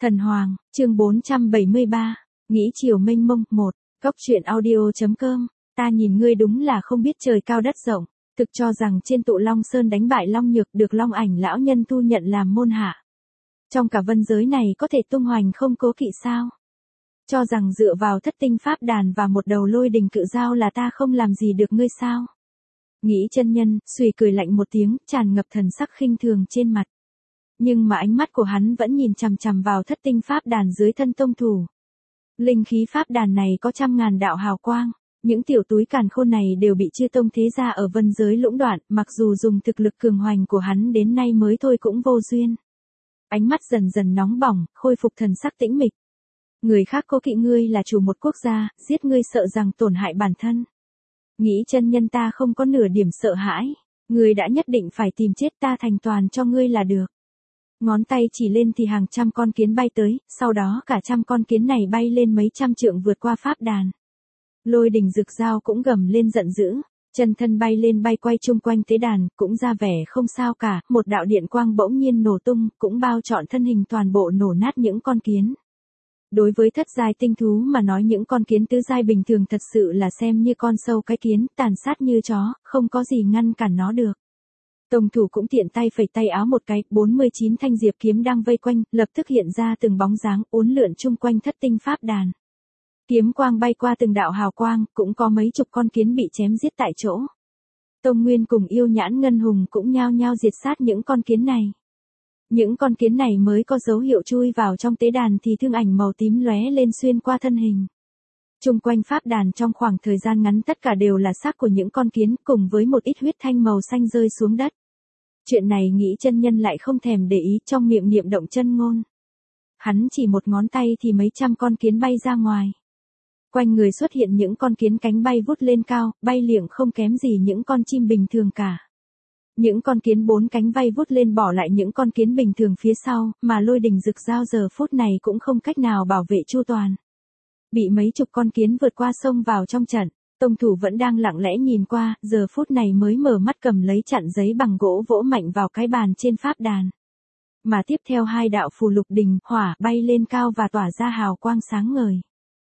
Thần Hoàng, chương 473, nghĩ chiều mênh mông, 1, Cốc truyện audio.com, ta nhìn ngươi đúng là không biết trời cao đất rộng, thực cho rằng trên tụ Long Sơn đánh bại Long Nhược được Long Ảnh lão nhân thu nhận làm môn hạ. Trong cả vân giới này có thể tung hoành không cố kỵ sao? Cho rằng dựa vào thất tinh pháp đàn và một đầu lôi đình cự dao là ta không làm gì được ngươi sao? Nghĩ chân nhân, suy cười lạnh một tiếng, tràn ngập thần sắc khinh thường trên mặt. Nhưng mà ánh mắt của hắn vẫn nhìn chằm chằm vào thất tinh pháp đàn dưới thân tông thủ. Linh khí pháp đàn này có trăm ngàn đạo hào quang, những tiểu túi càn khôn này đều bị chư tông thế gia ở vân giới lũng đoạn, mặc dù dùng thực lực cường hoành của hắn đến nay mới thôi cũng vô duyên. Ánh mắt dần dần nóng bỏng, khôi phục thần sắc tĩnh mịch. Người khác cố kỵ ngươi là chủ một quốc gia, giết ngươi sợ rằng tổn hại bản thân. Nghĩ chân nhân ta không có nửa điểm sợ hãi, ngươi đã nhất định phải tìm chết ta thành toàn cho ngươi là được. Ngón tay chỉ lên thì hàng trăm con kiến bay tới, sau đó cả trăm con kiến này bay lên mấy trăm trượng vượt qua pháp đàn. Lôi đỉnh rực dao cũng gầm lên giận dữ, chân thân bay lên bay quay chung quanh tế đàn, cũng ra vẻ không sao cả, một đạo điện quang bỗng nhiên nổ tung, cũng bao trọn thân hình toàn bộ nổ nát những con kiến. Đối với thất giai tinh thú mà nói những con kiến tứ giai bình thường thật sự là xem như con sâu cái kiến, tàn sát như chó, không có gì ngăn cản nó được. Tông thủ cũng tiện tay phẩy tay áo một cái, 49 thanh diệp kiếm đang vây quanh, lập tức hiện ra từng bóng dáng uốn lượn chung quanh thất tinh pháp đàn. Kiếm quang bay qua từng đạo hào quang, cũng có mấy chục con kiến bị chém giết tại chỗ. Tông Nguyên cùng Yêu Nhãn Ngân Hùng cũng nhao nhao diệt sát những con kiến này. Những con kiến này mới có dấu hiệu chui vào trong tế đàn thì thương ảnh màu tím lóe lên xuyên qua thân hình. Chung quanh pháp đàn trong khoảng thời gian ngắn tất cả đều là xác của những con kiến cùng với một ít huyết thanh màu xanh rơi xuống đất. Chuyện này nghĩ chân nhân lại không thèm để ý, trong miệng niệm động chân ngôn. Hắn chỉ một ngón tay thì mấy trăm con kiến bay ra ngoài. Quanh người xuất hiện những con kiến cánh bay vút lên cao, bay liệng không kém gì những con chim bình thường cả. Những con kiến bốn cánh bay vút lên bỏ lại những con kiến bình thường phía sau, mà lôi đình rực dao giờ phút này cũng không cách nào bảo vệ chu toàn. Bị mấy chục con kiến vượt qua sông vào trong trận, tông thủ vẫn đang lặng lẽ nhìn qua, giờ phút này mới mở mắt cầm lấy chặn giấy bằng gỗ vỗ mạnh vào cái bàn trên pháp đàn. Mà tiếp theo hai đạo phù lục đình, hỏa bay lên cao và tỏa ra hào quang sáng ngời.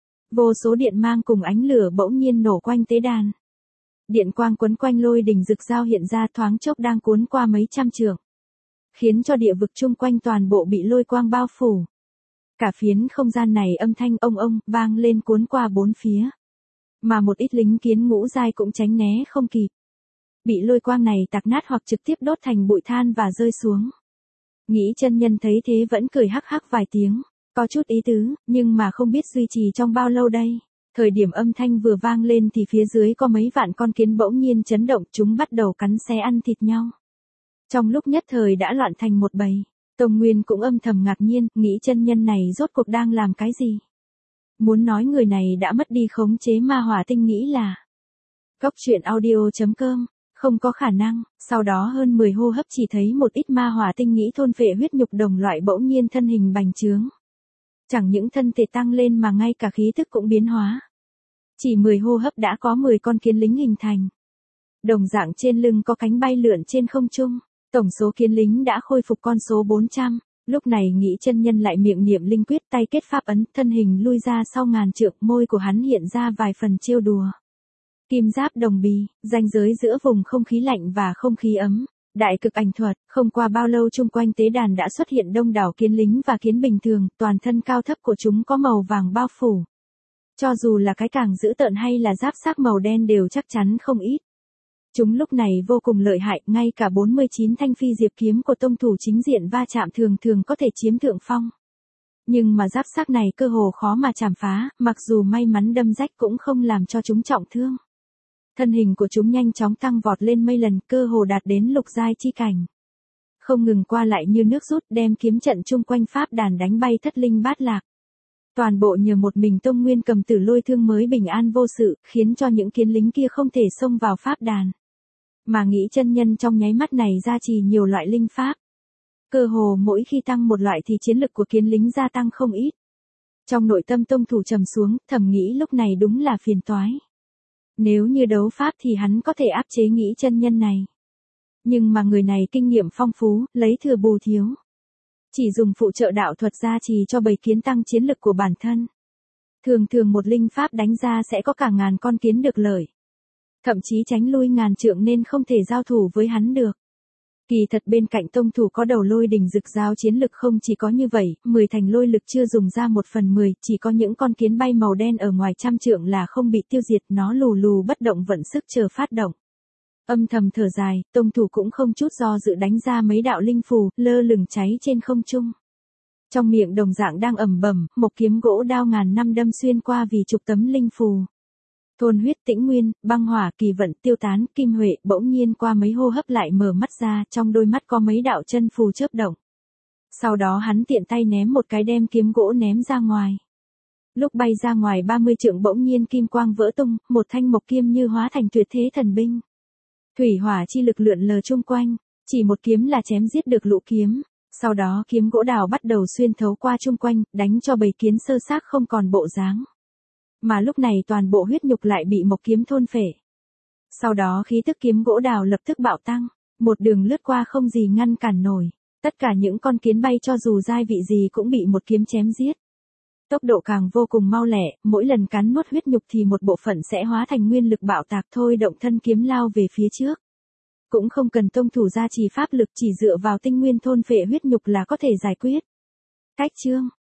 Vô số điện mang cùng ánh lửa bỗng nhiên nổ quanh tế đàn. Điện quang quấn quanh lôi đỉnh rực dao hiện ra thoáng chốc đang cuốn qua mấy trăm trượng, khiến cho địa vực chung quanh toàn bộ bị lôi quang bao phủ. Cả phiến không gian này âm thanh ông vang lên cuốn qua bốn phía. Mà một ít lính kiến ngũ giai cũng tránh né không kịp. Bị lôi quang này tạc nát hoặc trực tiếp đốt thành bụi than và rơi xuống. Nghĩ chân nhân thấy thế vẫn cười hắc hắc vài tiếng, có chút ý tứ, nhưng mà không biết duy trì trong bao lâu đây. Thời điểm âm thanh vừa vang lên thì phía dưới có mấy vạn con kiến bỗng nhiên chấn động, chúng bắt đầu cắn xé ăn thịt nhau. Trong lúc nhất thời đã loạn thành một bầy. Tông Nguyên cũng âm thầm ngạc nhiên, nghĩ chân nhân này rốt cuộc đang làm cái gì? Muốn nói người này đã mất đi khống chế ma hỏa tinh nghĩ là Cốc truyện audio.com, không có khả năng. Sau đó hơn 10 hô hấp chỉ thấy một ít ma hỏa tinh nghĩ thôn phệ huyết nhục đồng loại bỗng nhiên thân hình bành trướng. Chẳng những thân thể tăng lên mà ngay cả khí thức cũng biến hóa. Chỉ 10 hô hấp đã có 10 con kiến lính hình thành. Đồng dạng trên lưng có cánh bay lượn trên không trung. Tổng số kiến lính đã khôi phục con số 400. Lúc này nghĩ chân nhân lại miệng niệm linh quyết, tay kết pháp ấn, thân hình lui ra sau ngàn trượng, môi của hắn hiện ra vài phần trêu đùa. Kim giáp đồng bì, ranh giới giữa vùng không khí lạnh và không khí ấm. Đại cực ảnh thuật, không qua bao lâu chung quanh tế đàn đã xuất hiện đông đảo kiến lính và kiến bình thường, toàn thân cao thấp của chúng có màu vàng bao phủ. Cho dù là cái càng dữ tợn hay là giáp xác màu đen đều chắc chắn không ít. Chúng lúc này vô cùng lợi hại, ngay cả 49 thanh phi diệp kiếm của tông thủ chính diện va chạm thường có thể chiếm thượng phong. Nhưng mà giáp xác này cơ hồ khó mà chảm phá, mặc dù may mắn đâm rách cũng không làm cho chúng trọng thương. Thân hình của chúng nhanh chóng tăng vọt lên mây lần, cơ hồ đạt đến lục giai chi cảnh. Không ngừng qua lại như nước rút, đem kiếm trận chung quanh pháp đàn đánh bay thất linh bát lạc. Toàn bộ nhờ một mình Tông Nguyên cầm tử lôi thương mới bình an vô sự, khiến cho những kiến lính kia không thể xông vào pháp đàn. Mà nghĩ chân nhân trong nháy mắt này gia trì nhiều loại linh pháp. Cơ hồ mỗi khi tăng một loại thì chiến lực của kiến lính gia tăng không ít. Trong nội tâm tông thủ trầm xuống, thầm nghĩ lúc này đúng là phiền toái. Nếu như đấu pháp thì hắn có thể áp chế nghĩ chân nhân này. Nhưng mà người này kinh nghiệm phong phú, lấy thừa bù thiếu. chỉ dùng phụ trợ đạo thuật gia trì cho bầy kiến tăng chiến lực của bản thân. Thường thường một linh pháp đánh ra sẽ có cả ngàn con kiến được lợi. Thậm chí tránh lui ngàn trượng nên không thể giao thủ với hắn được. Kỳ thật bên cạnh tông thủ có đầu lôi đình rực rào chiến lực không chỉ có như vậy, 10 thành lôi lực chưa dùng ra 1/10, chỉ có những con kiến bay màu đen ở ngoài trăm trượng là không bị tiêu diệt, nó lù lù bất động vận sức chờ phát động. Âm thầm thở dài, tông thủ cũng không chút do dự đánh ra mấy đạo linh phù, lơ lửng cháy trên không trung. Trong miệng đồng dạng đang ầm bầm, một kiếm gỗ đao ngàn năm đâm xuyên qua vì chục tấm linh phù. Thôn huyết tĩnh nguyên, băng hỏa kỳ vận tiêu tán, Kim Huệ bỗng nhiên qua mấy hô hấp lại mở mắt ra, trong đôi mắt có mấy đạo chân phù chớp động. Sau đó hắn tiện tay ném một cái đem kiếm gỗ ném ra ngoài. Lúc bay ra ngoài 30 trượng bỗng nhiên kim quang vỡ tung, một thanh mộc kiếm như hóa thành tuyệt thế thần binh. Thủy hỏa chi lực lượn lờ chung quanh, chỉ một kiếm là chém giết được lũ kiếm. Sau đó kiếm gỗ đào bắt đầu xuyên thấu qua chung quanh, đánh cho bầy kiến sơ xác không còn bộ dáng. Mà lúc này toàn bộ huyết nhục lại bị một kiếm thôn phệ. Sau đó khí tức kiếm gỗ đào lập tức bạo tăng, một đường lướt qua không gì ngăn cản nổi. Tất cả những con kiến bay cho dù giai vị gì cũng bị một kiếm chém giết. Tốc độ càng vô cùng mau lẹ, mỗi lần cắn nuốt huyết nhục thì một bộ phận sẽ hóa thành nguyên lực bạo tạc thôi động thân kiếm lao về phía trước. Cũng không cần tông thủ gia trì pháp lực, chỉ dựa vào tinh nguyên thôn phệ huyết nhục là có thể giải quyết. Cách chương